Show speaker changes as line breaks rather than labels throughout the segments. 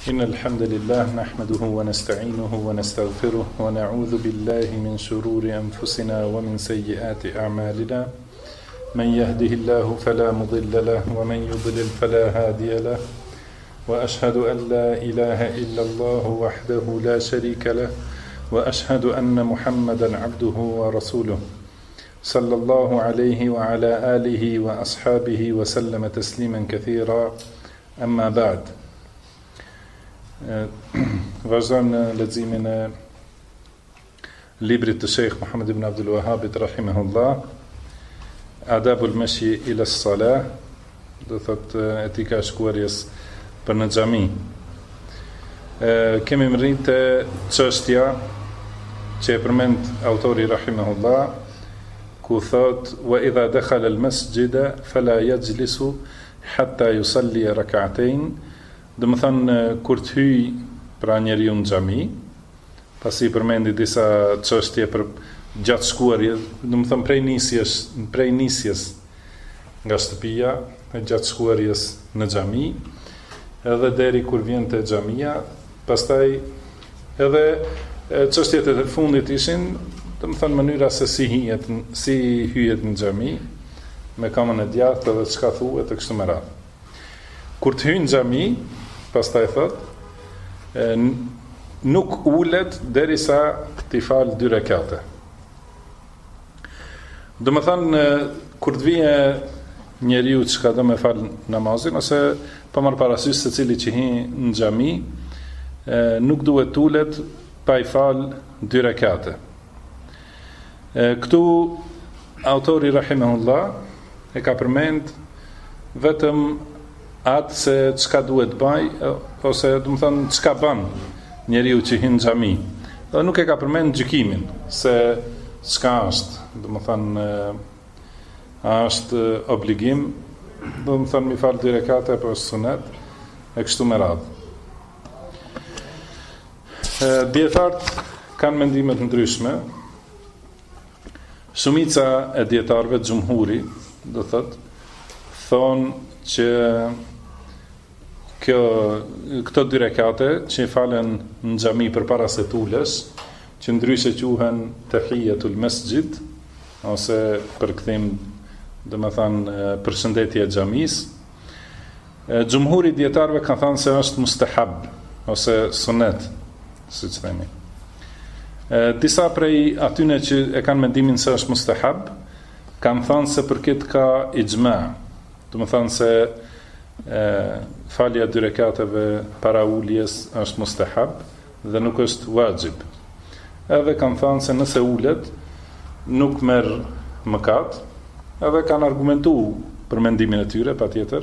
إن الحمد لله نحمده ونستعينه ونستغفره ونعوذ بالله من شرور أنفسنا ومن سيئات أعمالنا من يهده الله فلا مضل له ومن يضلل فلا هادي له وأشهد أن لا إله إلا الله وحده لا شريك له وأشهد أن محمدا عبده ورسوله صلى الله عليه وعلى آله وأصحابه وسلم تسليما كثيرا أما بعد. Vazhdojmë në leximin e librit të Sheikh Muhammad ibn Abdul Wahhabit rahimahullah, Adabul Mashi ila as-Salah, do thotë etika e shkuarjes për në xhami. Kemi rritë te çështja që e përmend autori rahimahullah, ku thot wa idha dakhala al-masjida fala yajlisu hatta yusalli rak'atayn. Do më thënë, kur të hyj pra njeriu në xhami, pasi përmendi disa çështje për gjatë shkuarjes, do më thënë prej nisjes nga shtëpia, e gjatë shkuarjes në xhami, edhe deri kur vjen te xhamia, pastaj edhe çështjet e fundit ishin, do më thënë mënyra se si hyjet në xhami, me kamën e djathtë edhe çka thuhet e kështu me radhë. Kur të hyj në xhami, pastaj thot, nuk ulet derisa t'i fal 2 rekate. Do më thënë, kur të vije njeriu që ka do me fal namazin, ose pa marrë parasysh se cili që hi në xhami, nuk duhet ulet pa i fal 2 rekate. Këtu autori rahimahullah e ka përmend vetëm atë se çka duhet baj, ose do të thonë çka bën njeriu që hyn në xhami. Dhe nuk e ka përmend gjykimin se çka është, do të thonë a është obligim, do të thonë mi fal 2 rekate apo është sunet, e kështu me radhë. Dietarët kanë mendime të ndryshme. Shumica e dietarëve, xhumhuri, do thonë që këto 2 rekate që i falen në xhami përpara se t'ulesh, që ndryshe quhen tahiyatul masjid, ose përkthim, domethënë përshëndetje e xhamis. Xhumhuri dietarëve kanë thënë se është mustahab ose sunet, siç themi. Disa prej atyne që e kanë mendimin se është mustahab, kanë thënë se përket ka ixhma. Do më thënë se falja 2 rekateve para uljes është mustahab dhe nuk është wajib. Edhe kanë thënë se nëse ulet nuk merr mëkat, edhe kanë argumentu për mendimin e tyre, patjetër.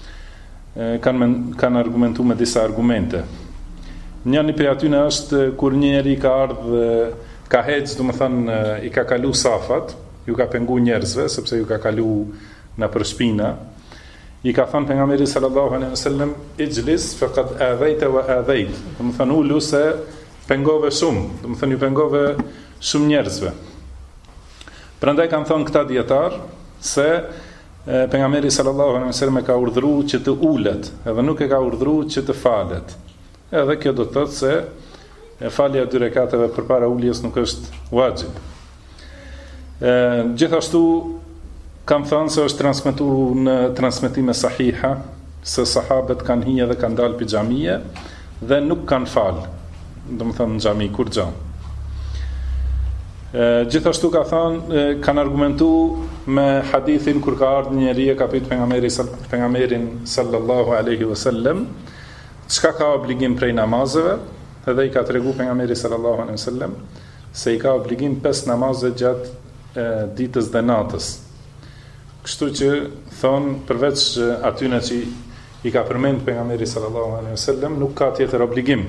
Kanë argumentu me disa argumente. Njëri prej atyre është kur njëri ka ardhë, ka hec, do më thënë i ka kalu safat, ju ka pengu njerëzve, sepse ju ka kalu në për shpina, i ka thënë pejgamberi sallallahu alaihi wasallam ijlis faqad adhayta wa adhayt. Do të thonë ulu se pengove shumë, do të thonë ju pengove shumë njerëzve. Prandaj kanë thënë këta dietar se pejgamberi sallallahu alaihi wasallam e ka urdhëruar që të ulet, edhe nuk e ka urdhëruar që të falet. Edhe kjo do të thotë se falja 2 rekateve përpara uljes nuk është wajib. Gjithashtu kam thënë se është transmetuar në transmetime sahiha se sahabët kanë hyrë dhe kanë dalë pi xhamie dhe nuk kanë fal, do të thënë në xhami kur gjën. Gjithashtu kanë argumentuar me hadithin kur ka ardhur njeriu ka pyet pejgamberin sallallahu alaihi wasallam çka ka obligim prej namazeve, edhe i ka treguar pejgamberi sallallahu alaihi wasallam se i ka obligim 5 namaze gjatë ditës dhe natës. Kështu që thonë, përveç atyne që i ka përmend pejgamberi sallallahu alaihi wasallam, nuk ka tjetër obligim.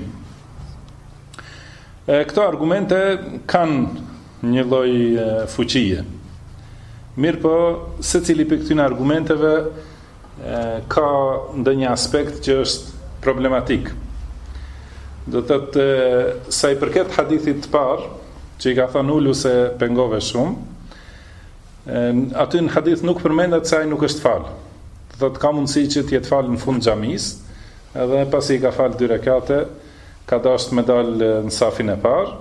Këto argumente kanë një lloj fuqie. Mirë po, secili prej këtyre argumenteve ka ndonjë aspekt që është problematik. Do të thotë sa i përket hadithit të parë, që i ka thënë ulu se pengove shumë, aty në hadith nuk përmendet se ai nuk është fal. Do të ka mundësi që të jetë fal në fund xhamis edhe pasi ka falë 2 rekate, ka dashur me dalë në safin e parë.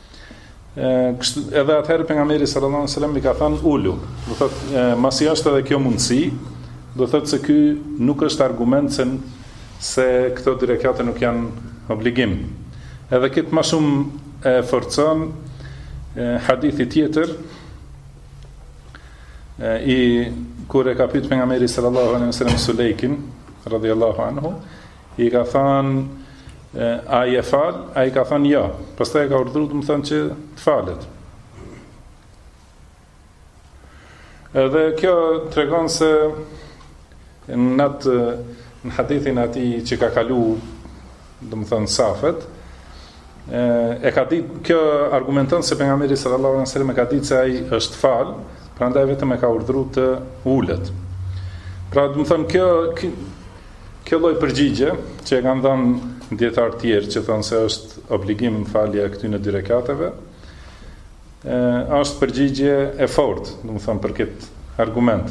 Edhe atëherë pejgamberi sallallahu alaihi wasallam i ka thënë ulu. Do thotë masi është edhe kjo mundësi, do thotë se ky nuk është argument se këto 2 rekate nuk janë obligim. Edhe këtë më shumë e forcon hadithi tjetër kur e ka pyet pejgamberi sallallahu alaihi wasallam Sulejkin radhiyallahu anhu, i ka thënë a je fal? A i ka thënë ja. Pastaj ka urdhëruar të më thënë që të falet. Edhe kjo tregon se në hadithin atij që ka kalu, do më thënë safet, e ka ditë, kjo argumenton se pejgamberi sallallahu alaihi wasallam e ka ditë se ai është fal, prandaj vetëm e ka urdhëruar të ulet. Pra do më thënë kjo lloj përgjigje që e kanë dhënë dietar tjerë që thonë se është obligim falja e këtyre 2 rekateve, është përgjigje e fortë, do më thënë për këtë argument.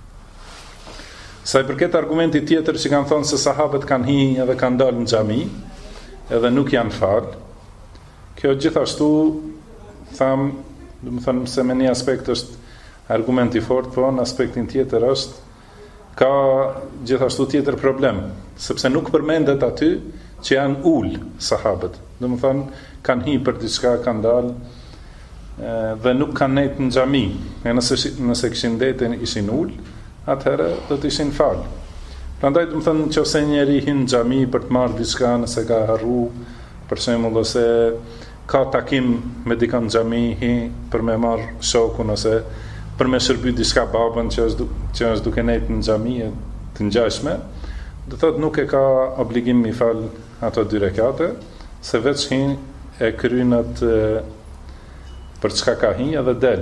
Sa i përket argumentit tjetër që kanë thonë se sahabët kanë hyrë edhe kanë dalë në xhami, edhe nuk janë fal, kjo gjithashtu tham, do më thënë se me një aspekt është argument i fortë, po në aspektin tjetër është ka gjithashtu tjetër problem, sepse nuk përmendet aty që janë ul sahabët. Do më thënë kanë hyrë për diçka, kanë dalë dhe nuk kanë nejtë në xhami. Nëse kishin ndeten ishin ul, atëherë do të ishin fal. Prandaj do më thënë nëse njeri hyn në xhami për të marrë diçka, nëse ka harru, për shembull, ose ka takim me dikën në xhami, për me marrë shokun ose për me shërby diçka babën që është duke nejtë në xhami të ngjashme, do thotë nuk e ka obligim mi fal ato 2 rekate, se veç hin e krynat për çka ka hin edhe del.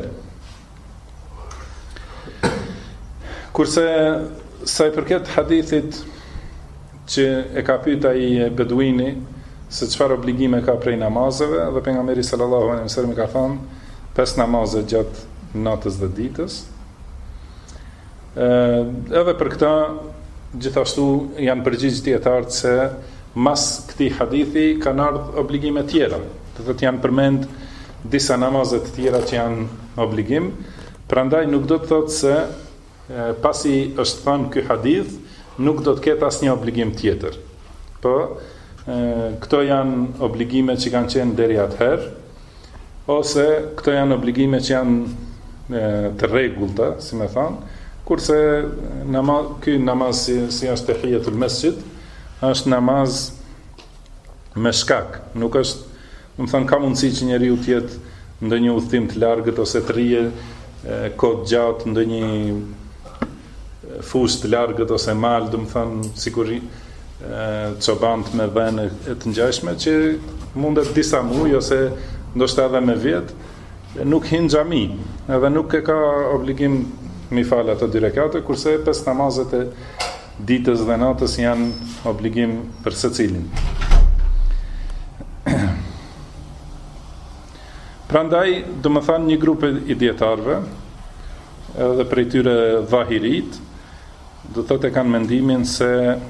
Kurse sa i përket hadithit që e ka pyet ai beduini se çfarë obligime ka prej namazeve, dhe pejgamberi sallallahu alaihi wasallam ka thënë 5 namaze gjatë natës dhe ditës. Edhe për këta gjithashtu janë përgjigj dietarët se mas këtij hadithi kanë ardhur obligime tjera. Do thotë janë përmend disa namaze të tjera që janë obligim, prandaj nuk do të thotë se pasi është thënë ky hadith nuk do të ketë asnjë obligim tjetër. Po këto janë obligime që kanë qenë deri atëherë, ose këto janë obligime që janë të rregullta, si më thonë, kurse ky namaz si është tahiyatul masjid, është namaz me shkak, nuk është, do të thënë ka mundësi që njeriu të jetë ndonjë udhtim të largët ose të rrije kohë gjatë ndonjë fushë të largët ose mal, do të thënë sikur çobant me vene të ngjashme që mundet disa muaj ose ndoshta edhe me vjet, nuk hin xhami, edhe nuk e ka obligim mi fal ato 2 rekate, kurse 5 namazet e ditës dhe natës janë obligim për secilin. Prandaj, do më thanë një grup i dietarëve, edhe prej tyre dhahirit, do thotë kanë mendimin se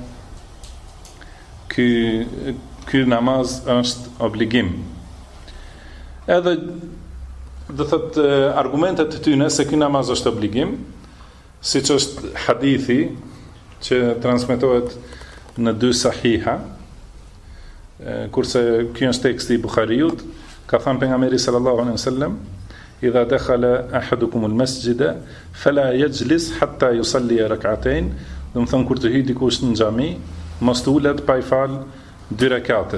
ky namaz është obligim. Edhe do thotë argumentet të tyre se ky namaz është obligim, siç është hadithi që transmetohet në 2 sahiha, kurse ky është teksti i Buhariut, ka thënë pejgamberi sallallahu alaihi wasallam: "Idha dakhala ahadukum al-masjida fala yajlis hatta yusalli rak'atayn", do të thonë kur të hyjë dikush në xhami, mos të ulet pa i fal 2 rekate.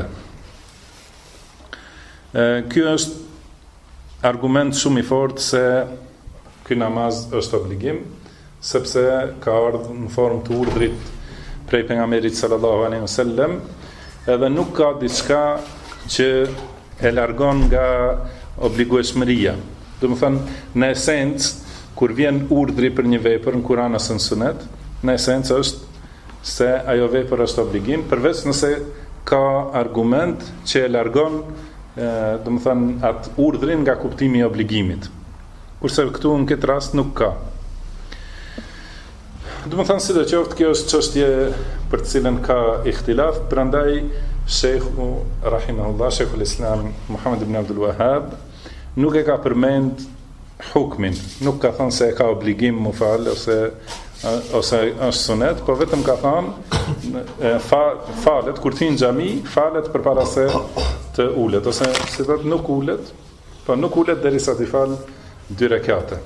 Ky është argument shumë i fortë se ky namaz është obligim, sepse ka ardhur në formë të urdhrit prej pejgamberit sallallahu alaihi wasallam, edhe nuk ka diçka që e largon nga obligueshmëria. Do të thënë, në esencë, kur vjen urdhri për një vepër në Kur'an ose në Sunet, në esencë është se ajo vepër është obligim, përveç nëse ka argument që e largon, do të thënë, atë urdhrin nga kuptimi i obligimit. Kurse këtu në këtë rast nuk ka. Do të thënë, sidoqoftë, kjo është çështje për të cilën ka ikhtilaf, prandaj Shekhu rahimahullah, Shekhu l-Islam Muhammad ibn Abdul Wahhab nuk e ka përmend hukmin, nuk ka thënë se e ka obligim mu fal ose është sunet, po vetëm ka thënë falet kur ti në xhami, falet përpara se të ulet, ose si thotë nuk ulet, po nuk ulet derisa të fal 2 rekate.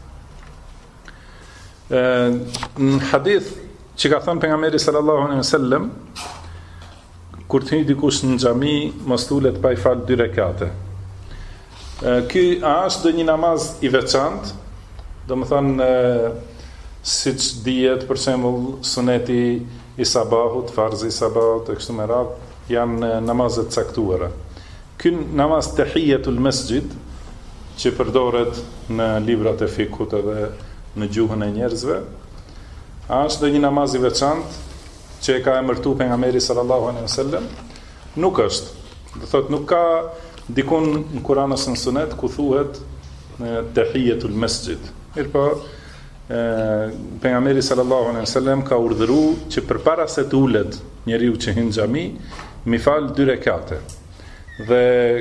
Në hadith që ka thënë pejgamberi sallallahu alaihi wasallam, kur të hyj dikush në xhami, mos ulet pa i fal 2 rekate. Ky është një namaz i veçantë, domethënë siç dihet për shembull suneti i sabahut, farzi i sabahut e kështu me radhë, janë namazet caktuara. Ky namaz tahiyatul masjid që përdoret në librat e fikut edhe në gjuhën e njerëzve, është një namaz i veçantë që e ka emërtuar pejgamberi sallallahu alaihi wasallam, nuk është, do thotë nuk ka dikun në Kur'an ose në Sunet ku thuhet tahiyatul masjid. Mirpo pejgamberi sallallahu alaihi wasallam ka urdhëruar që përpara se të ulet njeriu që hyn në xhami, mi fal 2 rekate. Dhe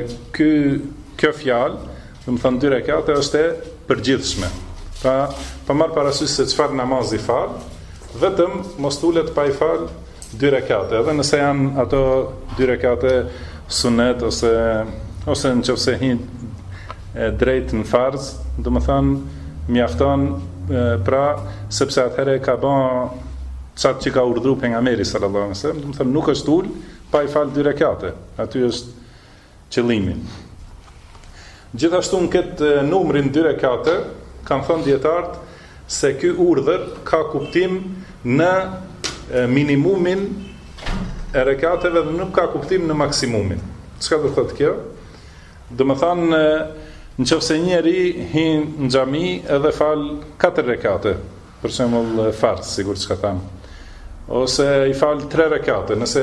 kjo fjalë, do të thonë 2 rekate, është e përgjithshme. Pa marr parasysh se çfarë namazi fal, vetëm mos ulet pa i fal 2 rekate. Edhe nëse janë ato 2 rekate sunet ose nëse hin drejt në farz, do të thonë mjafton, pra sepse atëherë ka bën çat që ka urdhëruar pejgamberi sallallahu alaihi wasallam, do të thonë nuk është ul pa i fal 2 rekate. Aty është qëllimi. Gjithashtu në këtë numrin 2 rekate, kanë thënë dietarët se ky urdhër ka kuptim në minimumin e rekateve dhe nuk ka kuptim në maksimumin. Çka do thotë kjo? Do të thonë nëse njëri hyn në xhami edhe fal 4 rekate, për shembull farz, sigur çka tham, ose i fal 3 rekate, nëse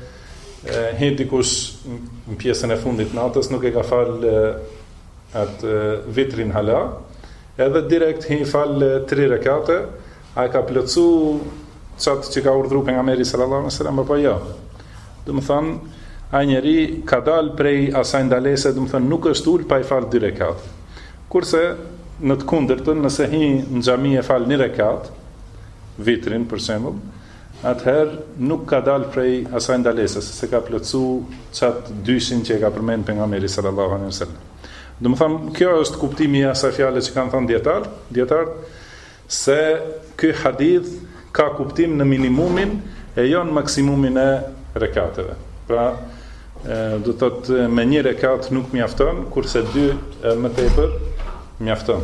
hyn dikush në pjesën e fundit natës, nuk e ka fal atë vitrin hala, edhe direkt hyn fal 3 rekate, a ka plotsu çat që ka urdhëruar pejgamberi sallallahu alaihi wasallam apo jo? Do të thonë ai njeri ka dal prej asaj ndalese, do të thonë nuk është ul pa i fal 2 rekate. Kurse në të kundërtën, nëse hyn në xhami e fal 1 rekat, vitrin për shembull, atëherë nuk ka dal prej asaj ndalese, se ka plotsu çat dyshin që e ka përmend pejgamberi sallallahu alaihi wasallam. Do të thonë kjo është kuptimi i asaj fjale që kanë thënë dietarët, se ky hadith ka kuptim në minimumin e jo në maksimumin e rekateve. Pra, do të thotë me 1 rekat nuk mjafton, kurse 2 më tepër mjafton.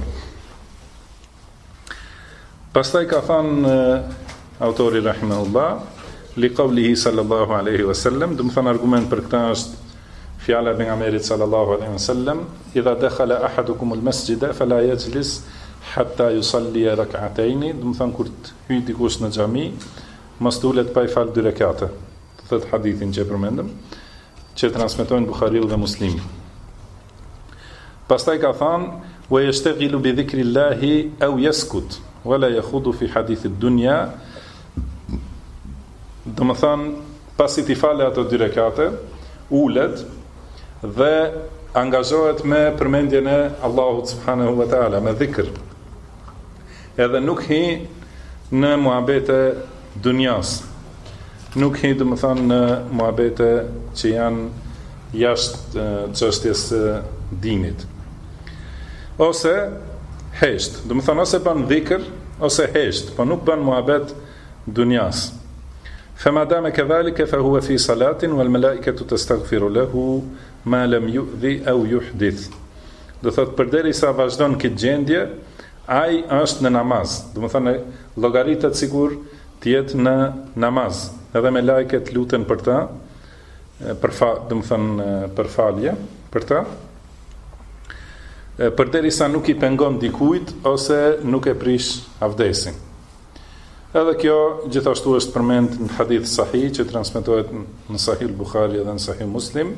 Pastaj ka thënë autori rahimahullah, li qawlihi sallallahu alaihi wasallam, do të thonë argument për këtë është fjala e pejgamberit sallallahu alaihi wasallam, idha dakhala ahadukum al-masjida fala yajlis hatta yusalli rak'atayn, do të thonë kur të hyj dikush në xhami, mos ulet pa i fal 2 rekate. Thot hadithin që përmendëm, që transmetojnë Buhariu dhe Muslimi. Pastaj ka thënë, wa yashtaghilu bi dhikrillahi aw yaskut wala yakhudu fi hadith ad-dunya. Do të thonë, pasi ti fale ato 2 rekate, ulet dhe angazhohet me përmendjen e Allahut subhanahu wa taala, me dhikr. Edhe nuk hi në muhabete dunjas. Nuk hi, do të thonë, në muhabete që janë jashtë çështjes dinit. Ose hesht, do të thonë ose bën dhikr ose hesht, po nuk bën muhabet dunjas. Fema dame kadhalika fa huwa fi salatin wal malaikatu tastaghfiru lahu ma lam yu'dhi aw yuhdith. Do thotë përderisa vazhdon këtë gjendje, ai është në namaz. Do të thonë llogaritet sikur të jetë në namaz. Edhe me lajket luten për ta, do të thonë për falje, për ta, përderisa nuk i pengon dikujt ose nuk e prish avdesin. Edhe kjo gjithashtu është përmend në hadith sahih që transmetohet në Sahih Buhari dhe në Sahih Muslim.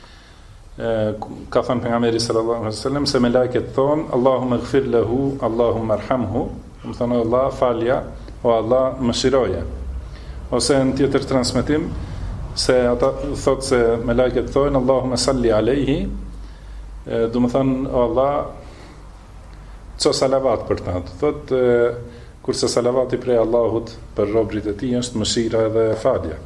Ka thënë pejgamberi sallallahu alaihi wasallam se me lajket thonë Allahumma ighfir lahu, Allahumma arhamhu, do të thonë Allah falja o Allah mëshiroje. ose në tjetër transmetim se ata thotë se me lajket thojnë Allahumma salli alaihi, do më thënë o Allah co salavat për ta, thotë kurse salavati prej Allahut për robrit e tij është mëshira dhe falja.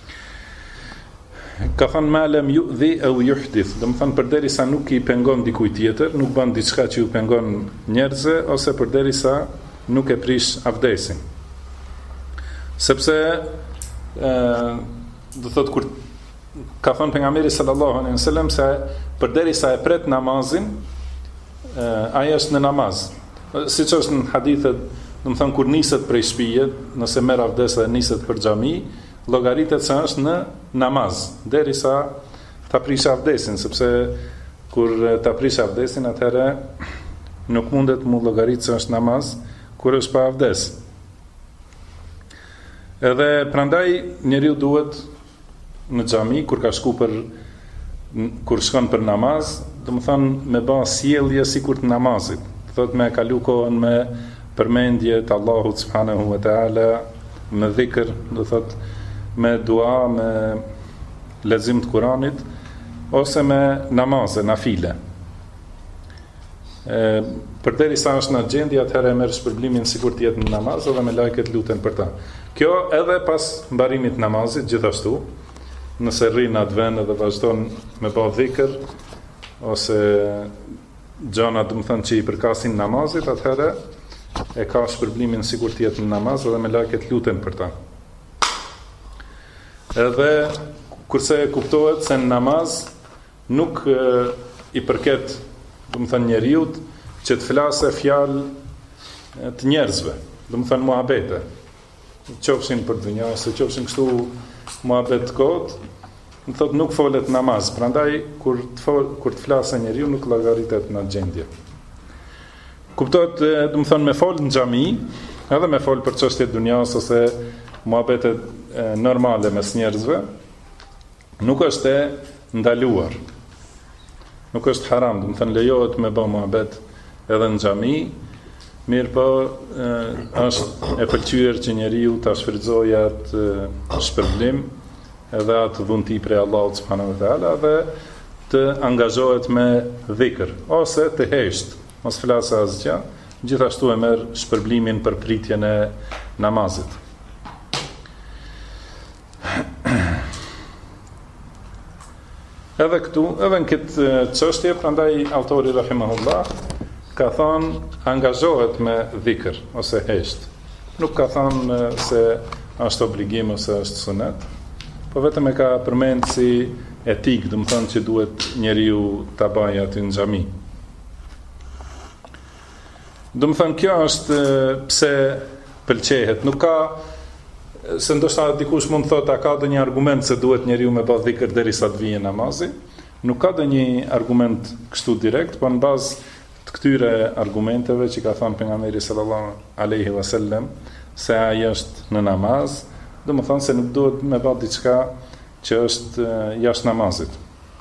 Ka thënë malem yu'dhi au yuhdith, do më thënë përderisa nuk i pengon dikujt tjetër, nuk bën diçka që ju pengon njerëzve, ose përderisa nuk e prish avdesin. Sepse do thotë kur ka thënë pejgamberi sallallahu alaihi wasallam se përderisa e pret namazin, ai është në namaz. Siç është në hadithet, do të thënë kur niset prej shtëpie, nëse merr avdes dhe niset për xhami, llogaritet se është në namaz, derisa ta prish avdesin, sepse kur ta prish avdesin atëherë nuk mundet mu llogarit se është namaz kur është pa avdes. Edhe prandaj njeriu duhet në xhami kur ka shku kur shkon për namaz, do të thonë me bë sjellje sikur të namazit. Thotë me kalu kohën me përmendje të Allahut subhanahu wa taala, me dhikr, do thotë me dua, me lexim të Kuranit, ose me namaze, nafile. Përderisa është në gjendje, atëherë merr shpërblimin sikur të jetë në namaz dhe me lajket luten për ta. Kjo edhe pas mbarimit të namazit, gjithashtu, nëse rrin atë vend dhe vazhdon me bë dhikr ose gjëra do të thënë që i përkasin namazit, atëherë e ka shpërblimin sikur të jetë në namaz dhe me lajket luten për ta. Edhe kurse kuptohet se në namaz nuk i përket, do të thënë njeriu që të flasë fjalë të njerëzve, do të thënë muhabete, qofshin për dunja ose qofshin kështu muhabet kot, do thotë nuk folet namaz. Prandaj kur të flasë njeriu nuk llogaritet në gjendje. Kuptohet, do të thënë me fol në xhami, edhe me fol për çështje të dunjas ose muhabete normale mes njerëzve, nuk është e ndaluar. Nuk është haram, do të thënë lejohet me bë muhabet edhe në xhami, mirë po është e pëlqyer që njeriu ta shfrytëzojë atë shpërblim edhe atë dhunti prej Allahut subhanahu wa taala dhe të angazhohet me dhikr ose të hesht, mos flasë asgjë, gjithashtu e merr shpërblimin për pritjen e namazit. Edhe këtu, edhe në këtë çështje, prandaj autori rahimahullah ka thënë angazhohet me dhikr ose hesht. Nuk ka thënë se është obligim ose është sunet, po vetëm e ka përmend si etik, do të thonë që duhet njeriu ta bëjë aty në xhami. Do të thonë kjo është pse pëlqehet, nuk ka se ndoshta dikush mund të thotë a ka ndonjë argument se duhet njeriu me bë dhikr derisa të vijë namazi. Nuk ka ndonjë argument kështu direkt, por në bazë të këtyre argumenteve që ka thënë pejgamberi sallallahu alaihi wasallam se ai është në namaz, do të thonë se nuk duhet me bë diçka që është jashtë namazit.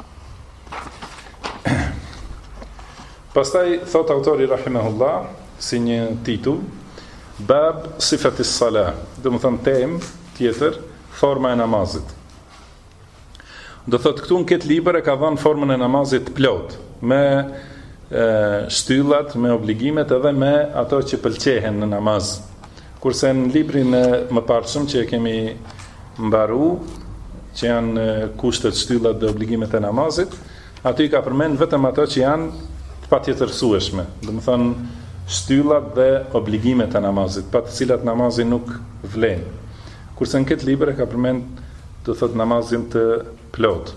Pastaj thot autori rahimahullah si një titull Bab sifatis salah, do të thonë temë tjetër, forma e namazit. Do thotë këtu në këtë libër e ka dhënë formën e namazit plot, me shtyllat, me obligimet edhe me ato që pëlqehen në namaz. Kurse në librin e mëparshëm që e kemi mbaru, që janë kushtet, shtyllat dhe obligimet e namazit, aty ka përmend vetëm ato që janë të patjetërsueshme, do të thonë shtyllat dhe obligimet e namazit, pa të cilat namazi nuk vlen. Kurse në këtë libër e ka përmend, do thot namazin të plot.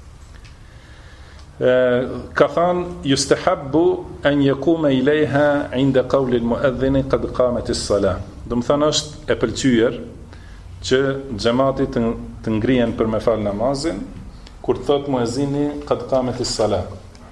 Ka thënë yustahabbu an yaquma ilayha 'inda qawli al-mu'adhdhin qad qamat as-salah. Do të thonë është e pëlqyer që xhamati të ngrihen për me fal namazin kur thot muezini qad qamat as-salah.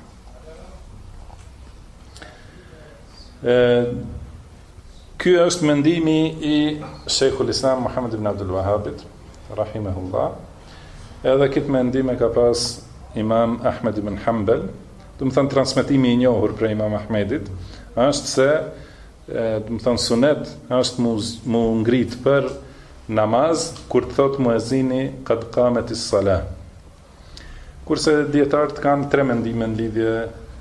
Ky është mendimi i Sheikhul Islam Muhammad ibn Abdul Wahhabit rahimahullah. Edhe këtë mendim e ka pas Imam Ahmed ibn Hanbal. Do të thonë transmetimi i njohur prej Imam Ahmedit është se do të thonë sunet është mu ngrit për namaz kur të thot muezini qad qametis salah. Kurse dietarët kanë tre mendime në lidhje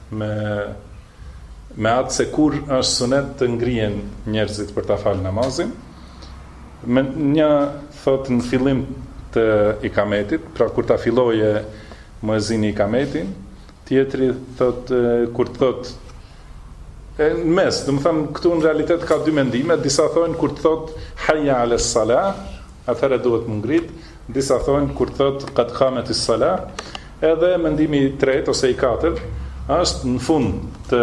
me atë se kur është sunet të ngrihen njerëzit për ta falë namazin. Një thot në fillim të ikametit, pra kur ta filloje muezini ikametin, tjetri thot kur thot në mes, do të thënë këtu në realitet ka dy mendime, disa thonë kur thot hayya ala salah, atëherë duhet më ngrit, disa thonë kur thot qad qametis salah, edhe mendimi i tretë ose i katërt është në fund të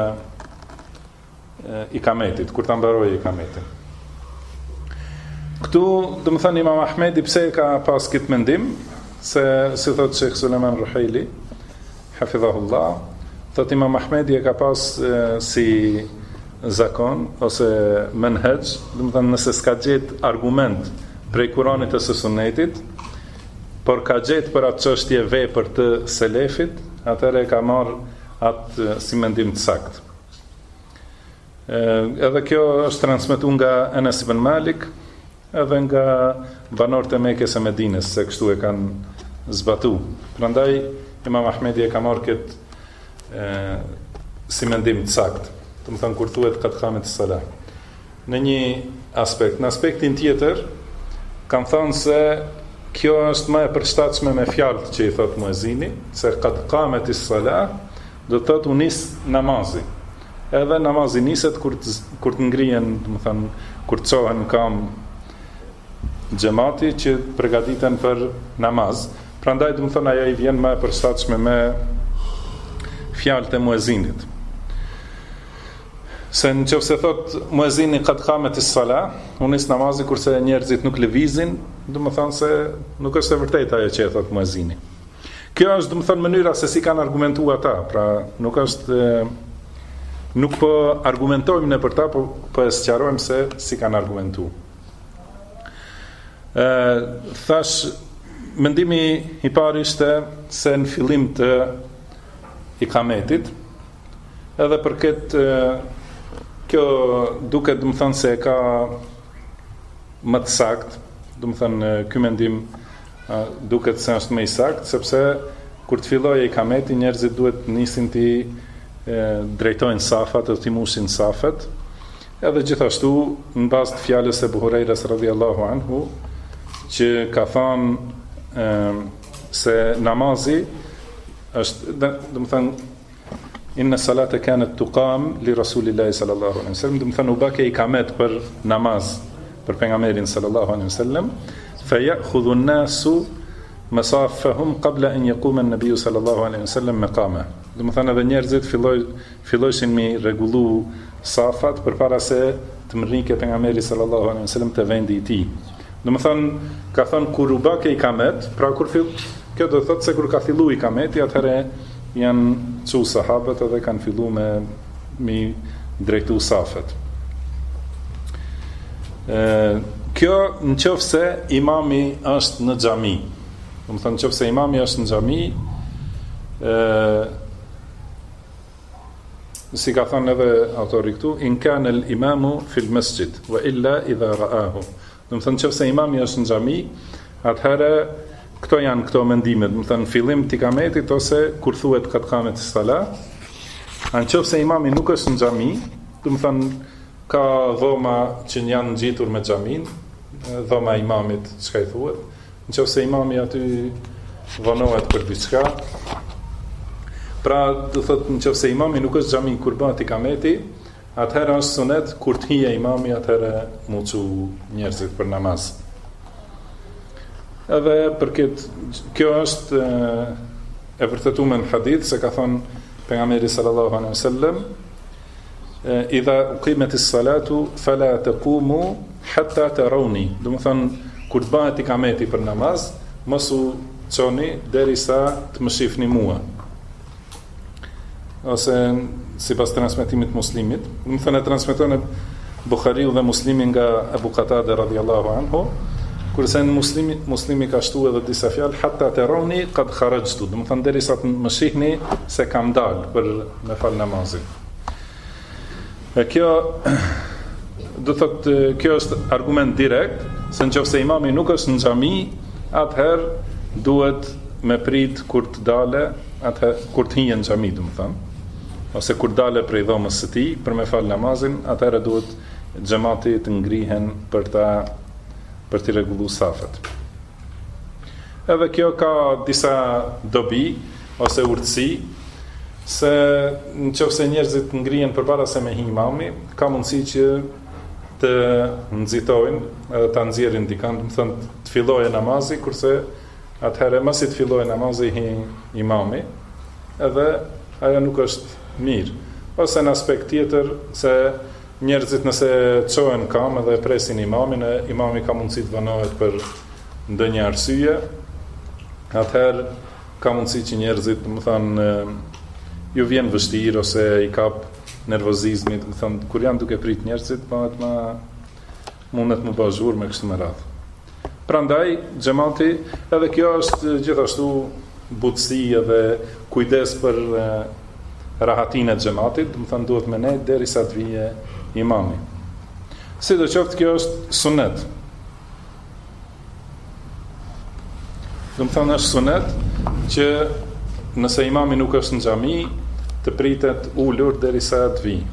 ikametit, kur ta mbarojë ikametin. Këtu, do të thënë Imam Ahmedi pse ka pas këtë mendim, se si thot Sheikh Suleiman Ruhaili, hafidhahullah, thot Imam Ahmedi e ka pas si zakon ose menhej, do të thënë nëse s'ka gjet argument prej Kuranit ose Sunetit, por ka gjet për atë çështje vepër të selefit, atëherë ka marr atë si mendim të saktë. Edhe kjo është transmetuar nga Anas ibn Malik, edhe nga banorët e Mekës e Medinës, se kështu e kanë zbatu. Prandaj Imam Ahmedi e ka marrë këtë si mendim të saktë. Do të thënë kur thuhet qad qametis salah. Në një aspekt, në aspektin tjetër, kanë thënë se kjo është më e përshtatshme me fjalët që i thot muezini, se qad qametis salah do të thotë u nis namazi. Edhe namazi niset kur të ngrihen, do të thënë kur të çohen kam xhamati që përgatiten për namaz. Prandaj do të thonë ajo i vjen më e përshtatshme me fjalët e muezinit. Se nëse thot muezini qad qametis salah, u nis namazi kurse njerëzit nuk lëvizin, do të thonë se nuk është e vërtetë ajo që e thot muezini. Kjo është, do të thonë, mënyra se si kanë argumentuar ata, pra nuk po argumentojmë ne për ta, po e sqarojmë se si kanë argumentuar. Thash, mendimi i parë ishte se në fillim të ikametit, edhe për këtë kjo duket, do të thënë, se ka më të saktë, do të thënë ky mendim duket se është më i saktë, sepse kur të fillojë ikameti njerëzit duhet nisin të drejtojnë safat, të mushin safat, edhe gjithashtu në bazë të fjalës e Abu Hurajras radhiyallahu anhu, që ka thënë se namazi është, do të thënë inna salata kanat tuqam li rasulillahi sallallahu alaihi wasallam, do të thënë u bë ikamet për namaz për pejgamberin sallallahu alaihi wasallam, fa ya'khudhu an-nasu masafahum qabla an yaquma an-nabiy sallallahu alaihi wasallam maqama. Do të thënë edhe njerëzit fillojshin me rregullu safat përpara se të mrike pejgamberi sallallahu alaihi wasallam te vendi i tij. Do të thënë ka thënë kur u bë ikamet, pra kur kjo do të thotë se kur ka filluar ikameti, atëherë janë çu sahabët edhe kanë filluar me drejtu safet. Kjo nëse imami është në xhami. Do të thënë nëse imami është në xhami, si ka thënë edhe autori këtu, in kana al-imamu fil masjid wa illa idha ra'ahu. Do të thënë nëse imami është në xhami, atëherë këto janë këto mendime, do të thënë fillim të ikametit ose kur thuhet qad qametis salah. Nëse imami nuk është në xhami, do të thënë ka dhoma që janë ngjitur me xhamin, dhoma e imamit, çka i thuhet. Nëse imami aty vonohet për diçka, pra do thotë nëse imami nuk është xhami kur bëhet ikameti, atëherë është sunet kur të hije imami, atëherë muçu njerëzit për namaz. Edhe për kjo është e vërtetuar në hadith se ka thënë pejgamberi sallallahu alaihi wasallam, idha uqimatis salatu fala taqumu hatta tarawni. Do të thonë kur bëhet ikameti për namaz, mos u çoni derisa të më shihni mua. Ose sipas transmetimit Muslimit, do të thënë transmeton Buhariu dhe Muslimi nga Abu Qatada radhiyallahu anhu, kurse në Muslimi ka shtuar edhe disa fjalë hatta tarawni qad kharajtu, do të thënë derisa të më shihni se kam dalë për me fal namazin. Kjo do thotë kjo është argument direkt Se nëse imami nuk është në xhami, atëherë duhet me prit kur të dale, atëherë kur të hinjë në xhami, domethënë, ose kur dale prej dhomës së tij për me fal namazin, atëherë duhet xhamati të ngrihen për të rregulluar safet. Edhe kjo ka disa dobi ose urtësi, se nëse njerëzit ngrihen përpara se me hi imami, ka mundësi që të nxitojnë edhe ta nxjerrin dikant, do të thonë të fillojë namazi, kurse atëherë masi të fillojë namazi hi imami, edhe ajo nuk është mirë. Ose në aspekt tjetër se njerëzit nëse çohen kam edhe presin imamin, e imami ka mundësi të vënohet për ndonjë arsye, atëherë ka mundësi që njerëzit, do të thonë, ju vjen vështirë ose i kap nervozizmi, do të thonë, kur janë duke prit njerëzit, mundet më bazhur me kështu me radhë. Prandaj xhamati, edhe kjo është gjithashtu butësi edhe kujdes për rahatinë e xhamatit, do të thonë duhet me ne derisa të vijë imami. Sidoqoftë kjo është sunet. Do të thonë është sunet që nëse imami nuk është në xhami, të pritet ulur derisa të vijë.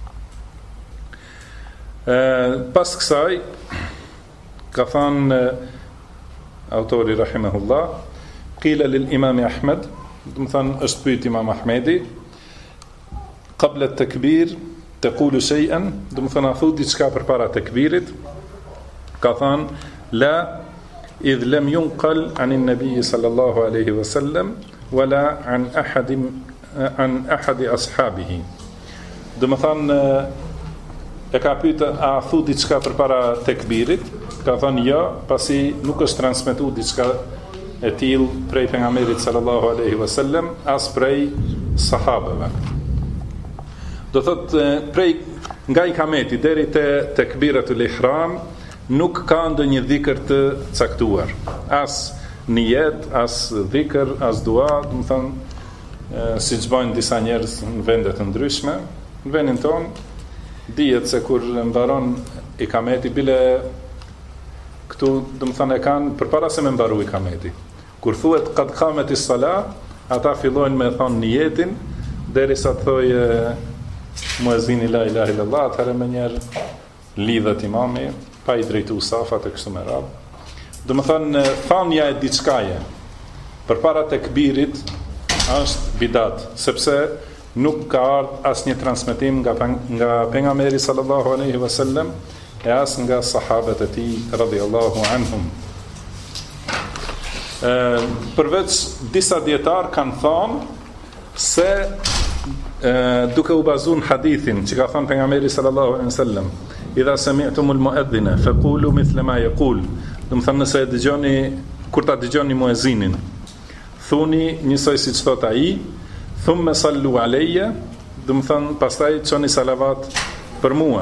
Pas kësaj ka thënë autori rahimahullah, qila lil imam Ahmed, do të thonë është pyet Imam Ahmedi, qabla at-takbir taqulu shay'an, do të thonë a thu diçka përpara tekbirit, ka thënë la idh lam yunqal an an-nabi sallallahu alaihi wasallam wala an ahadi ashabihi. Do të thonë e ka pyetur a thu diçka përpara tekbirit, ka thënë jo, pasi nuk është transmetuar diçka e tillë prej pejgamberit sallallahu alaihi wasallam as prej sahabeve. Do thotë prej nga ikameti deri te tekbiratul ihram nuk ka ndonjë dhikr të caktuar, as nijet, as dhikr, as dua, do të thonë siç bojnë disa njerëz në vende të ndryshme. Në vendin tonë dihet se kur mbaron ikameti, bile këtu do të thonë e kanë përpara se me mbaru ikameti. Kur thuhet qad qametis salah, ata fillojnë me thonë niyetin derisa të thojë muezini la ilaha illallah, atëherë më njëherë lidhet imami pa i drejtu safat e kështu me radhë. Do të thonë thënia e diçkaje përpara tekbirit është bidat, sepse nuk ka ardhur asnjë transmetim nga pejgamberi sallallahu alaihi wasallam e as nga sahabët e tij radhiyallahu anhum. Përveç disa dietar kanë thënë se duke u bazuar në hadithin që ka thënë pejgamberi sallallahu alaihi wasallam, idha sami'tumul mu'adhdhina faqulu mithla ma yaqul, do të thonë nëse dëgjoni, kur ta dëgjoni muezinin, thuni njësoj siç thot ai, thumma sallu alayya, do të thonë pastaj çoni salavat për mua.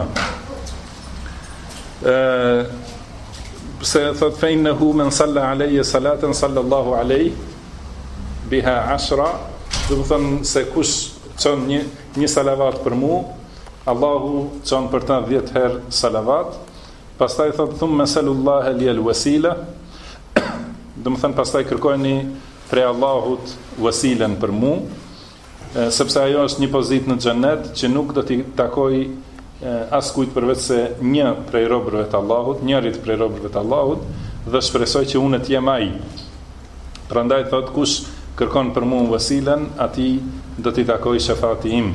Se thot fa innahu man salla alayya salatan sallallahu alayhi biha 10, do të thonë se kush çon një salavat për mua, Allahu çon për ta 10 herë salavat. Pastaj thot thumma sallallahu liyal wasila, do të thonë pastaj kërkojeni prej Allahut wasilen për mua, sepse ajo është një pozitë në xhenet që nuk do t'i takoj askujt përveç se një prej robërve të Allahut, njërit prej robërve të Allahut, dhe shpresoj që unë të jem ai. Prandaj thot kush kërkon për mua wasilen, atij do t'i takoj shefati im.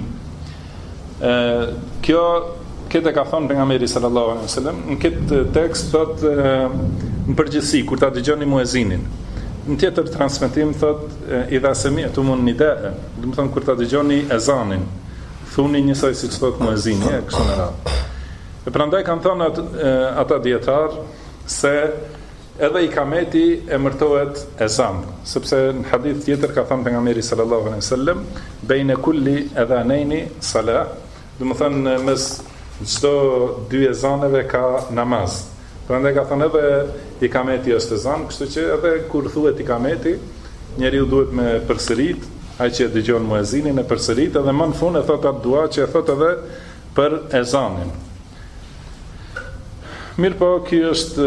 Këtë ka thonë pejgamberi sallallahu alaihi wasallam, në këtë tekst thot në përgjithësi kur ta dëgjoni muezinin. Në tjetër transmetim thot idha sami'tumun nidaa, do të thonë kur ta dëgjoni ezanin, thuni njësoj siç thot muezini, kështu me radhë. E prandaj kanë thënë ata dietar se edhe ikameti emërtohet ezan, sepse në hadith tjetër ka thënë pejgamberi sallallahu alaihi wasallam, baina kulli adhanaini salah, do të thonë mes çdo dy ezaneve ka namaz. Prandaj ka thënë edhe ikameti është ezan, kështu që edhe kur thuhet ikameti, njeriu duhet me përsërit, ai që dëgjon muezinin e përsërit, edhe më në fund e thot atë dua që e thot edhe për ezanin. Mirë po, kjo është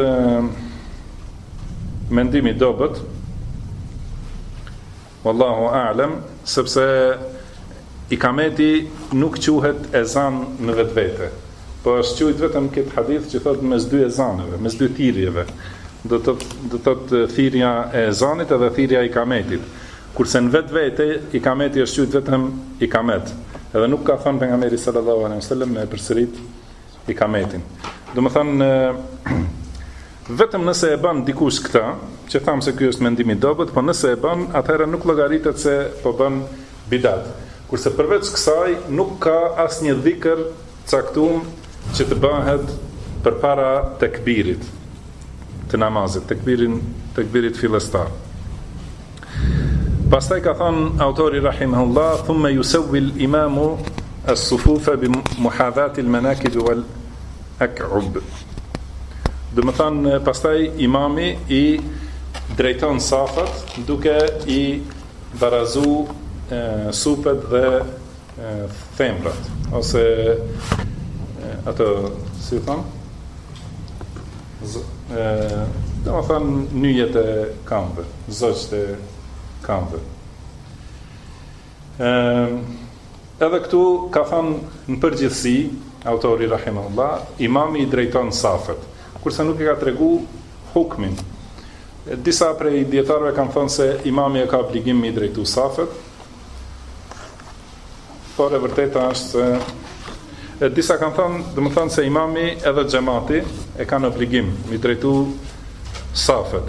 mendimi dobët, wallahu a'lam, sepse ikameti nuk quhet ezan në vetvete, po është quhet vetëm këtë hadith që thot mes dy ezaneve, mes dy thirrjeve. Do të thot thirrja e ezanit edhe thirrja e ikametit. Kurse në vetvete ikameti është quhet vetëm ikamet. Edhe nuk ka thënë pejgamberi sallallahu alaihi wasallam me përsërit ikametin. Domethënë vetëm nëse e bën dikush këtë, që thamë se ky është mendimi i dobët, po nëse e bën, atëherë nuk llogaritet se po bën bidat. Kurse përveç kësaj nuk ka asnjë dhikr caktuar që të bëhet përpara tekbirit të namazit, tekbirit fillestar. Pastaj ka thënë autori rahimahullah, thumma yusawwi al-imamu as-sufufa bi muhadhati al-manakib wal ak'ub. Do të thënë pastaj imami i drejton safat duke i barazu supet dhe thembrat ose ato si thon do të thënë nyjet e këmbëve, zogjt e këmbëve. Edhe këtu ka thënë në përgjithësi autori rahimahullah, imami i drejton safat, kurse nuk e ka tregu hukmin. Disa prej dietarëve kanë thënë se imami e ka obligim me i drejtu safet, por e vërteta është se disa kanë thënë, domethënë se imami edhe xhamati e kanë obligim me i drejtu safet.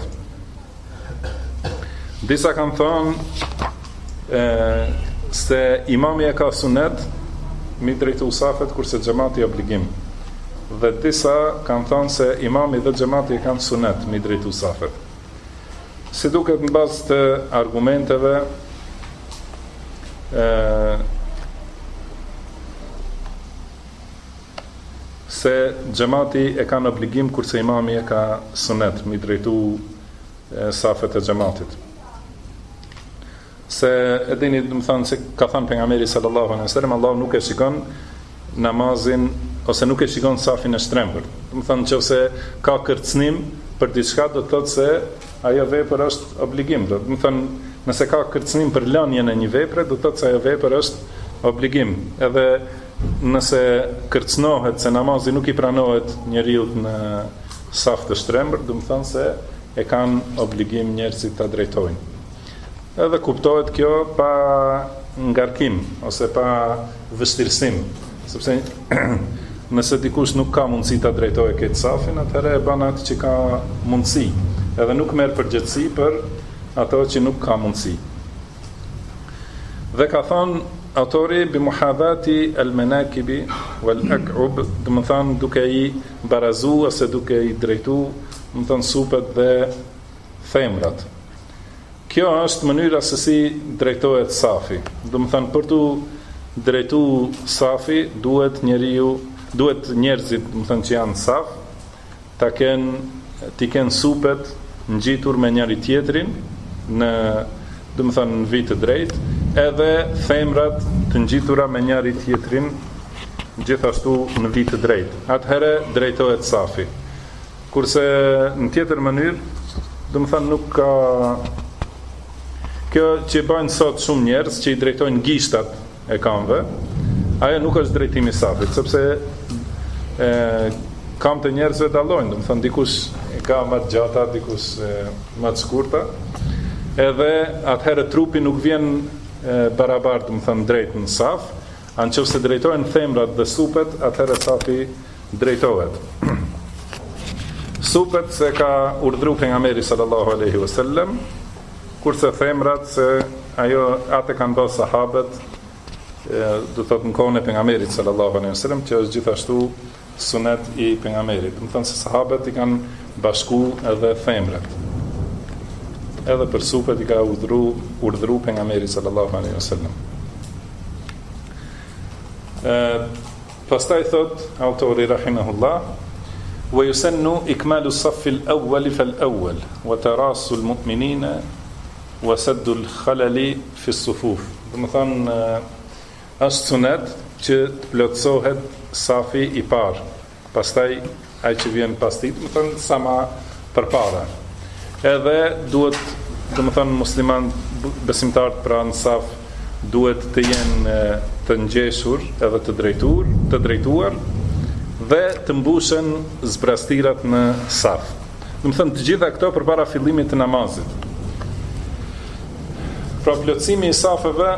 Disa kanë thënë se imami e ka sunet me i drejtu safet, kurse xhamati obligim. Dhe disa kanë thënë se imami dhe xhamati e kanë sunet me i drejtu safet. Si duket në bazë të argumenteve, se xhamati e kanë obligim kurse imami e ka sunet me i drejtu safet e xhamatit. Se e dini, do të thënë se ka thënë pejgamberi sallallahu alaihi wasallam, Allahu nuk e shikon namazin ose nuk e shikon safin e shtrembër. Do të thënë nëse ka kërcënim për diçka, do të thotë se ajo vepër është obligim. Do të thënë nëse ka kërcënim për lënien e një vepre, do të thotë se ajo vepër është obligim. Edhe nëse kërcënohet se namazi nuk i pranohet njeriu në saf të shtrembër, do të thënë se e kanë obligim njerëzit ta drejtojnë. Edhe kuptohet kjo pa ngarkim ose pa vështirësim, sepse nëse dikush nuk ka mundësi ta drejtojë këtë safin, atëherë e bën atë që ka mundësi, edhe nuk merr përgjegjësi për ato që nuk ka mundësi. Dhe ka thënë autori bi muhadhati al-manakibi wal ak'ub, do të thënë duke i barazu ose duke i drejtu, do të thënë supet dhe themrat. Kjo është mënyra se si drejtohet safi. Do të thënë për tu drejtu safi duhet njerëzit, do të thënë që janë saf, t'i kenë supet ngjitur me njëri tjetrin në, do të thënë në vit të drejtë, edhe themrat të ngjitura me njëri tjetrin gjithashtu në vit të drejtë. Atëherë drejtohet safi. Kurse në tjetër mënyrë, do të thënë nuk ka. Kjo që bëjnë sot shumë njerëz që i drejtojnë gishtat e këmbëve, ajo nuk është drejtimi i safit, sepse këmbët e njerëzve dallojnë, do të thënë dikush e ka më të gjata, dikush më të shkurta, edhe atëherë trupi nuk vjen barabartë, do të thënë drejt në saf, anëse drejtojnë themrat dhe supet, atëherë safi drejtohet. Supet se ka urdhëruar pejgamberi sallallahu alaihi wasallam, kurse themrat se atë kanë bërë sahabët, do të thotë në kohën e pejgamberit sallallahu alaihi wasallam, që është gjithashtu sunet i pejgamberit. Do të thonë se sahabët i kanë bashku edhe themrat. Edhe për supet i ka urdhëruar pejgamberi sallallahu alaihi wasallam. Pastaj thot autori rahimahullah, wa yusannu ikmalu as-saff al-awwal fal-awwal wa tarasu al-mu'minina wa saddu al-khalali fi as-sufuf. Do të thonë është sunet që të plotësohet safi i parë, pastaj ai që vjen pas tij, do të thënë sa më përpara. Edhe duhet, do të thënë musliman besimtarët pra në saf duhet të jenë të ngjeshur edhe të drejtuar dhe të mbushën zbrastirat në saf. Do të thënë të gjitha këto përpara fillimit të namazit. Pra plotësimi i safeve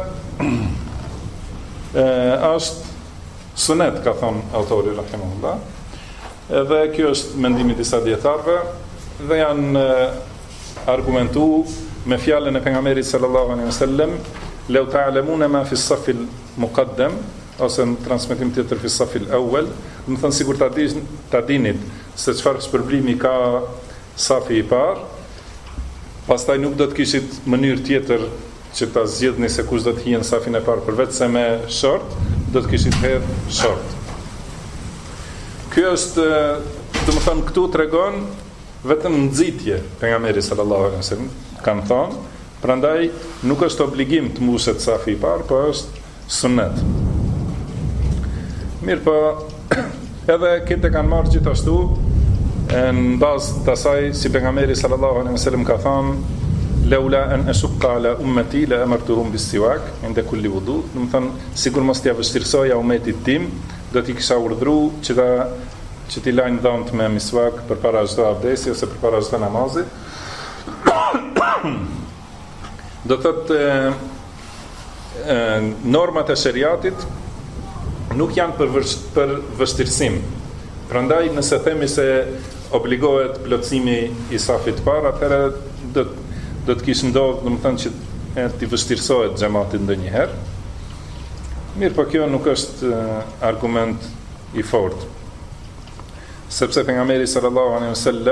është sunet, ka thonë autori rahimahullah. Edhe kjo është mendimi i disa dietarëve dhe janë argumentu me fjalën e pejgamberit sallallahu alaihi wasallam, "Law ta'lamuna ma fi as-saff al-muqaddam", ose në transmetim tjetër fi as-saff al-awwal, do të thënë sikur ta dinit se çfarë shpërblimi ka safi i parë, pastaj nuk do të kishit mënyrë tjetër që ta zgjidhni se kush do të hijë në safin e parë përveç se me short, do të kishit hedh short. Kjo është, do të thënë, këtu tregon vetëm nxitje pejgamberi sallallahu alaihi wasallam kanë thonë, prandaj nuk është obligim të mbushet safi i parë, po është sunet. Mirë, po edhe këtë kanë marrë gjithashtu në bazë të asaj si pejgamberi sallallahu alaihi wasallam ka thonë, "Laula an ashqa ala ummati la amartuhum bis-siwak inda kulli wudu", do të thënë sikur mos t'ia vështirësoja umetit tim, do t'i kisha urdhëruar që t'i lajnë dhëmt me miswak përpara çdo abdesi ose përpara çdo namazi. Do thotë normat e shariatit nuk janë për vështirësim. Prandaj nëse themi se obligohet plotësimi i safit parë, atëherë do të kishë ndodhë, do të thënë që t'i vështirësohet xhamati ndonjëherë. Mirë, po kjo nuk është argument i fortë. Sepse pejgamberi sallallahu alaihi wasallam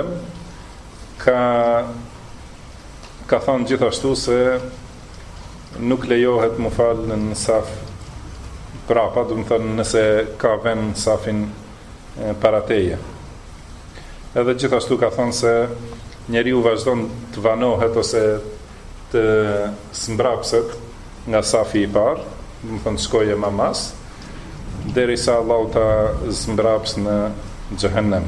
ka thënë gjithashtu se nuk lejohet mu falë në saf prapa, do të thënë nëse ka vend safin para teje. Edhe gjithashtu ka thënë se njeriu vazhdon të vanohet ose të smbrapset nga safi i parë, do të thënë shkoje më mas, derisa Allahu ta smbraps në xhehenem.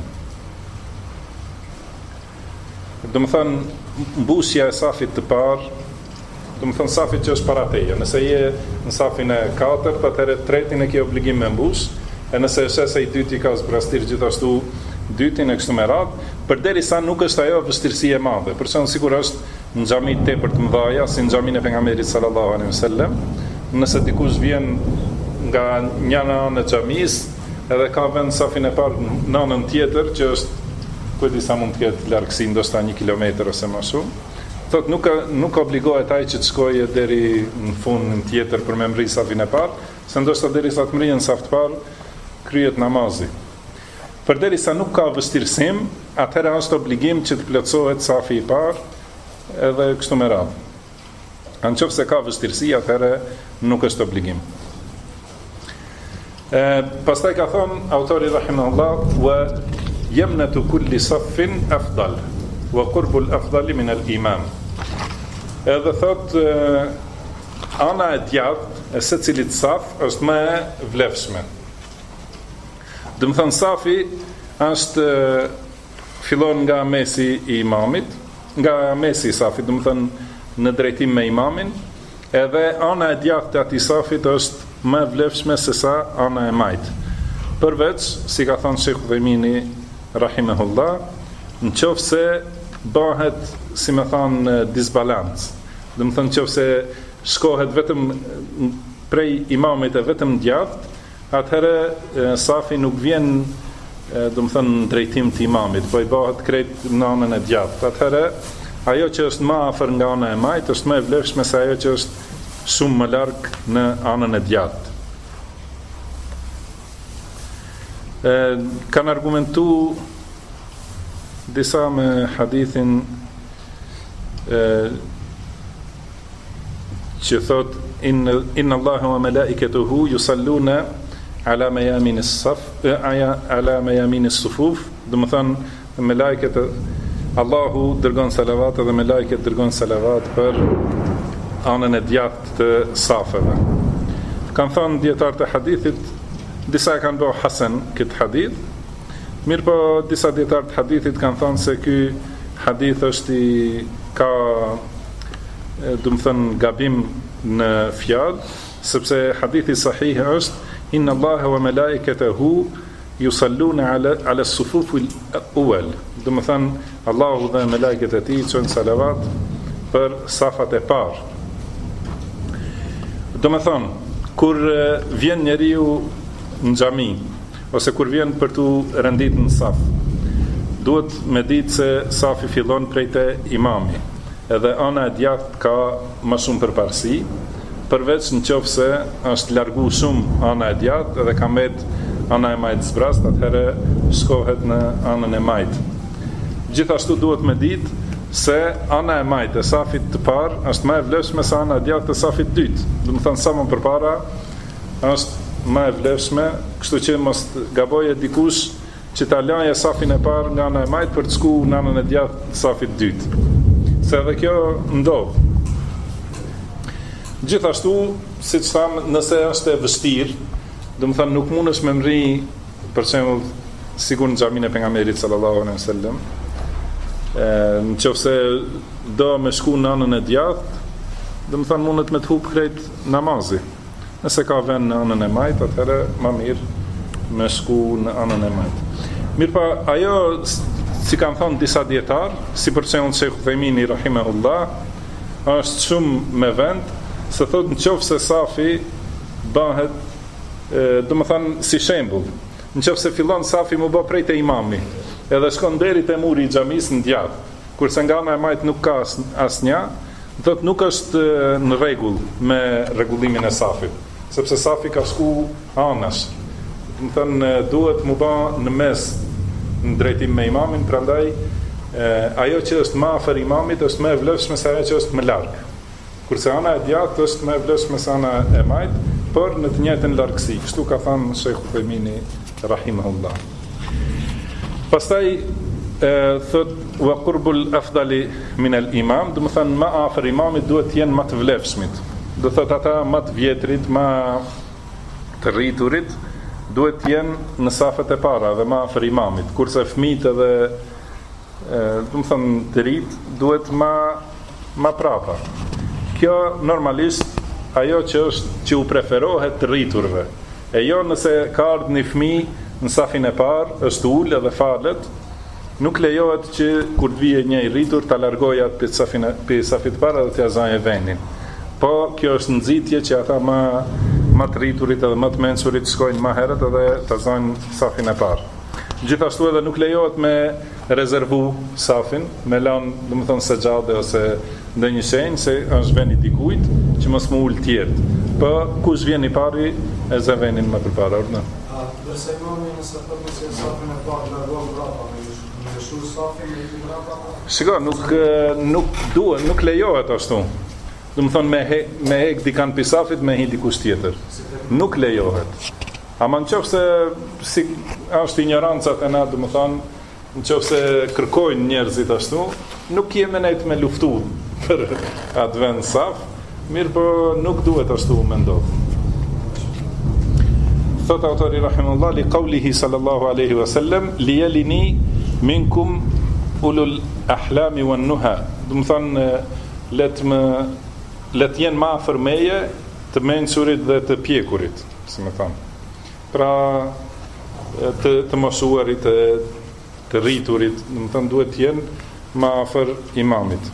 Do të thënë mbushja e safit të parë, do të thënë safit që është para teje. Nëse je në safin e 4, atëherë tretin e ke obligim me mbush, e nëse është se i dyti ka zbrastir gjithashtu dytin e kështu me radhë, përderisa nuk është ajo vështirësi e madhe. Për shembull, sikur është në xhami tepër të mëdha, si në xhamin e pejgamberit sallallahu alaihi wasallam, nëse dikush vjen nga një anë e xhamisë edhe ka vend safin e parë në anën tjetër, që është ku e di sa mund të ketë largësi ndoshta 1 kilometër ose më shumë, thotë nuk obligohet ai që të shkojë deri në fundin tjetër për me mri safin e parë, se ndoshta derisa të mrihen saf të parë kryhet namazi. Përderisa nuk ka vështirësim, atëherë është obligim që të plotësohet safi i parë edhe kështu me radhë. Nëse ka vështirësi, atëherë nuk është obligim. Pastaj ka thonë autori rahimahullah, "Wa yamnatu kulli saffin afdal wa qurbul afdali min al-imam." Edhe thot ana e djathtë e secilit saf është më e vlefshme. Do të thënë safi është fillon nga mesi i imamit, nga mesi i safit, do të thënë në drejtim me imamin, edhe ana e djathtë e atij safit është më e vlefshme se sa ana e majtë. Përveç, si ka thënë Sheikh Udhaymini rahimahullah, nëse bëhet, si më thënë, disbalancë. Do të thënë nëse shkohet vetëm prej imamit e vetëm djathtë, atëherë safi nuk vjen, do të thënë, në drejtim të imamit, po i bëhet krejt në anën e djathtë. Atëherë ajo që është më afër nga ana e majtë është më e vlefshme se ajo që është shumë më larg në anën e djathtë. Kanë argumentu disa me hadithin që thot inna Allahu wa malaikatuhu yusalluna ala mayamin as-saf ala mayamin as-sufuf, do të thënë melajket Allahu dërgon salavat dhe melajket dërgon salavat për anën e djathtë të safeve. Kanë thënë dietarët e hadithit, disa e kanë bëu hasan këtë hadith, Mirë po disa dietar të hadithit kanë thënë se ky hadith është ka do të thënë gabim në fjalë, sepse hadithi sahih është inna Allaha wa malaikatahu yusalluna ala as-sufuf al-awwal. Do të thënë Allahu dhe melekët e tij çojnë salavat për safat e parë. Do të thënë kur vjen njeriu në xhami ose kur vjen për tu rendit në saf, duhet me ditë se safi fillon prej te imami, edhe ana e djathtë ka më shumë përparësi, përveç në qoftë se është largu shumë ana e djathtë edhe ka mbet ana e majtë zbrast, atëherë shkohet në anën e majtë. Gjithashtu duhet me ditë se ana e majtë e safit të parë është më e vlefshme se ana e djathtë e safit të dytë. Do të thënë sa më përpara është më e vlefshme, kështu që mos gaboje dikush që ta laje safin e parë nga ana e majtë për të shku në anën e djathtë të safit të dytë. Se edhe kjo ndodh. Gjithashtu, siç tham, nëse është e vështirë, do të thënë nuk mundesh me mri, për shembull, sigur në xhamin e pejgamberit sallallahu alaihi wasallam, nëse do me shku në anën e djathtë, do të thënë mundet me të hub krejt namazi. Nëse ka vend në anën e majtë, atëherë më mirë me shku në anën e majtë. Mirë pa, ajo, si kanë thonë disa dietar, si për shembull Sheikh Uthejmini rahimahullah, është shumë me vend, se thotë nëse safi bëhet, do të thënë si shembull, nëse fillon safi më bë prej te imami, edhe shkon deri te muri i xhamisë në djathtë, kurse nga ana e majtë nuk ka asnjë, thotë nuk është në rregull me rregullimin e safit, sepse safi ka shku anash. Do të thënë duhet më bë në mes në drejtim me imamin, prandaj ajo që është më afër imamit është më e vlefshme se ajo që është më larg. Kurse ana e djathtë është më e vlefshme se ana e majtë, por në të njëjtën largësi. Kështu ka thënë Sheikh Uthejmini rahimahullah. Pastaj thot wa qurbul afdali min al imam, do të thënë më afër imamit duhet të jenë më të vlefshmit. Do thotë ata më të vjetrit, më të rriturit duhet të jenë në safet e para dhe më afër imamit, kurse fëmijët edhe do të thënë të rit duhet më prapa. Kjo normalisht ajo që u preferohet të rriturve. E jo nëse ka ardhur një fëmijë në safin e parë, është ul edhe falet, nuk lejohet që kur të vijë një i rritur ta largojë atë pe safit të parë dhe t'ia zajë vendin. Po kjo është nxitje që ata më të rriturit edhe më të mençurit shkojnë më herët edhe ta zajnë safin e parë. Gjithashtu edhe nuk lejohet me rezervu safin, me lanë, domethënë sejdade ose ndonjë shenjë se është vendi dikujt që mos më ul tjerë. Po kush vjen i pari e zë vendin më përpara, urdhë.
Përse imami nëse thotë se safin e parë largon brapa, me shu safin e brapa.
Shiko, nuk duhet, nuk lejohet ashtu. Domethënë me hek dikan pisafit me hi dikush tjetër. Nuk lejohet. Ama nëse si është ignorancat e na, domethënë nëse kërkojnë njerëzit ashtu, nuk jemi ne të me luftu për atë vend saf, mirë po nuk duhet ashtu me ndodh. Thot autori rahimahullah li qawlihi sallallahu alaihi wasallam li yalini minkum ulul ahlami wan nuha. Do të thonë let jenë më afër meje të mençurit dhe të pjekurit, si më thonë. Pra të moshuarit, të rriturit, do të thonë duhet të jenë më afër imamit.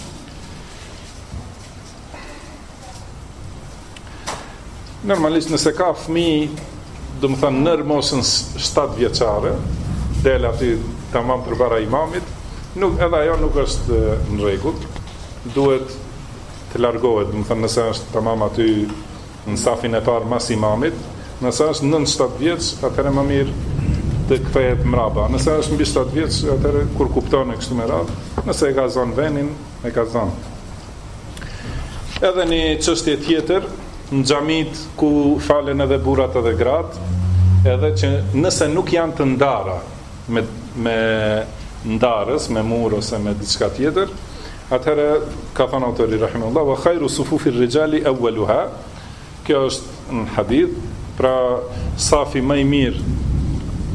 Normalisht nëse ka fëmijë, do të thonë nër moshën 7 vjeçare, del aty tamam përpara imamit, edhe ajo nuk është në rregull. Duhet të largohet, do të thonë nëse është tamam aty në safin e parë mas imamit, nëse është 9-7 vjeç, atëherë më mirë të kthehet mbrapa. Nëse është mbi 7 vjeç, atëherë kur kupton e kështu me radhë, nëse e ka zonë vendin, e ka zonë. Edhe një çështje tjetër, në xhamit ku falen edhe burrat edhe gratë, edhe që nëse nuk janë të ndara me ndarës, me mur ose me diçka tjetër, atëherë ka thënë autori rahimahullah wa khairu sufufi rijali awwaluha. Kjo është në hadith, pra safi më i mirë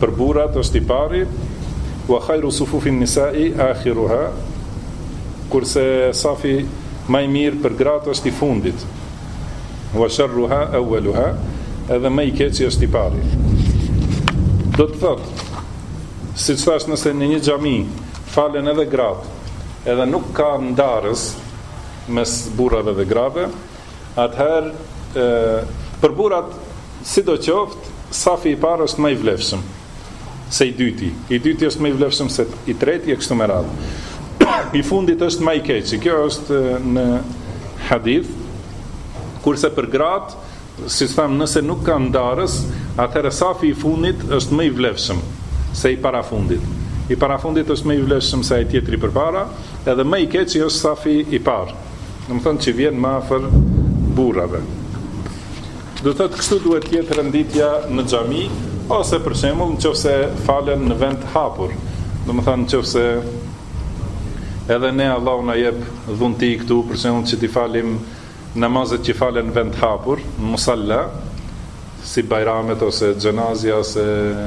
për burrat është I pari, wa khairu sufufin nisa'i akhiruha, kurse safi më I mirë për gratë është I fundit, wa sharruha awwaluha, edhe më I keqi është I pari. Do të thotë, siç thash, nëse në një xhami falen edhe gratë, edhe nuk ka ndarës mes burrave dhe grave, atëherë për burrat sidoqoftë safi I parë është më I vlefshëm se I dyti. I dyti është më I vlefshëm se I treti e kështu me radhë. I fundit është më I keqi. Kjo është në hadith. Kurse për gratë, si tham, nëse nuk ka ndarës, atëherë safi I fundit është më I vlefshëm se I parafundit. I parafundit është më I vlefshëm se ai tjetri përpara, edhe më I keqi është safi I parë. Domethënë që vjen më afër burrave. Do të thotë kështu duhet të jetë renditja në xhami, ose për shembull nëse falen në vend hapur. Domethënë nëse edhe ne Allahu na jep dhunti këtu, për shembull që t'i falim namazet që falen në vend hapur, në musalla, si bajramet ose xhenazia ose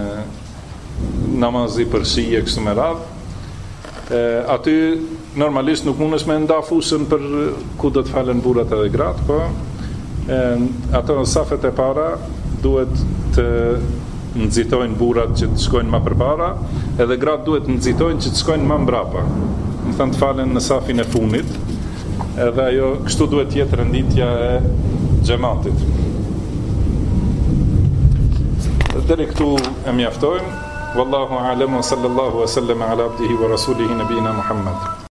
namazi për shije kështu me radhë. Aty normalisht nuk mundesh me nda fushën për ku do të falen burrat edhe gratë, po ato në safet e para duhet të nxitojnë burrat që të shkojnë më përpara, edhe gratë duhet të nxitojnë që të shkojnë më mbrapa. Do të thonë të falen në safin e fundit, edhe ajo kështu duhet të jetë renditja e xhamatit. Deri këtu e mjaftojmë. Wallahu a'lam wa sallallahu wa sallama ala abdihi wa rasulihi nabina Muhammad.